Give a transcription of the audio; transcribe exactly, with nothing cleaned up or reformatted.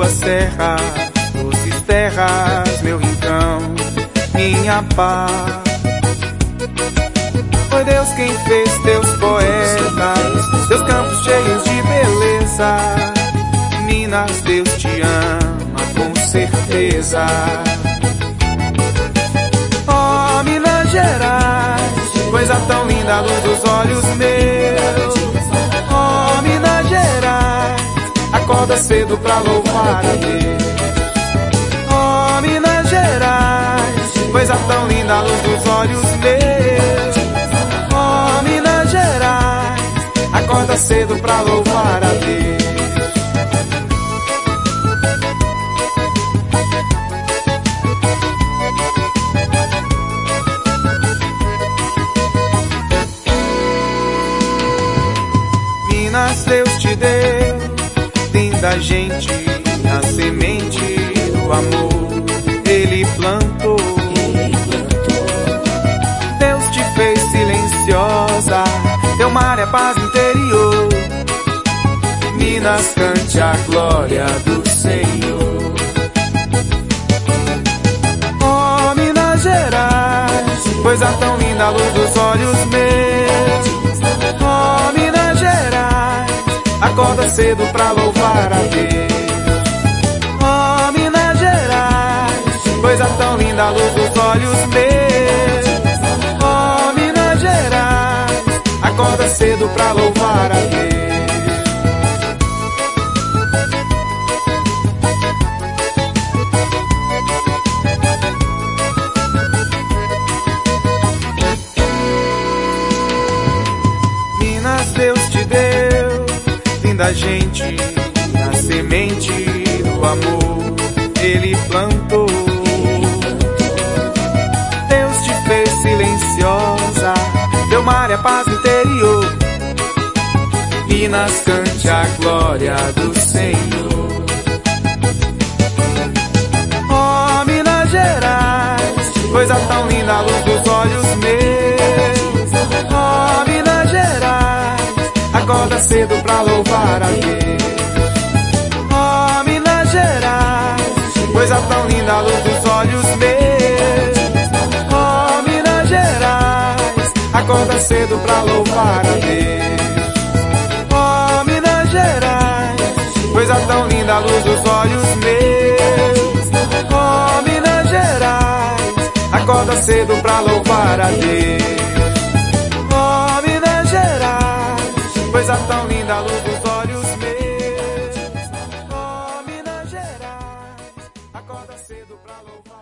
serra, doces terras, meu rincão, minha paz. Foi Deus quem fez teus poetas, teus campos cheios de beleza. Minas, Deus te ama com certeza. Oh, Minas Gerais, coisa tão linda à luz dos olhos meus. Oh, Minas Gerais, acorda cedo pra louvar a Deus. Oh, Minas Gerais, coisa tão linda à luz dos olhos meus. Oh, Minas Gerais, acorda cedo pra louvar a Deus. Minas, Deus te deu, linda gente, a semente do amor, Ele plantou. Deus te fez silenciosa, teu mar é paz interior. Minas, cante a glória do Senhor. Oh, Minas Gerais, coisa tão linda à luz dos olhos meus. Oh, Minas Gerais, acorda cedo pra louvar a Deus. Oh, Minas Gerais, coisa tão linda à luz dos olhos meus. Oh, Minas Gerais, acorda cedo pra louvar a Deus. Minas, Deus te deu, linda gente, a semente do amor, Ele plantou. Deus te fez silenciosa, teu mar é paz interior. Minas, cante a glória do Senhor. Oh, Minas Gerais, coisa tão linda à luz dos olhos meus. Oh, Minas Gerais, acorda cedo pra louvar a Deus. Oh, Minas Gerais, coisa tão linda à luz dos olhos meus. Oh, Minas Gerais, acorda cedo pra louvar a Deus. Oh, Minas Gerais, coisa tão linda à luz dos olhos meus. Oh, Minas Gerais, acorda cedo pra louvar a Deus. Oh, Minas Gerais, coisa tão linda à luz dos olhos meus. Oh, Minas Gerais, acorda cedo pra louvar.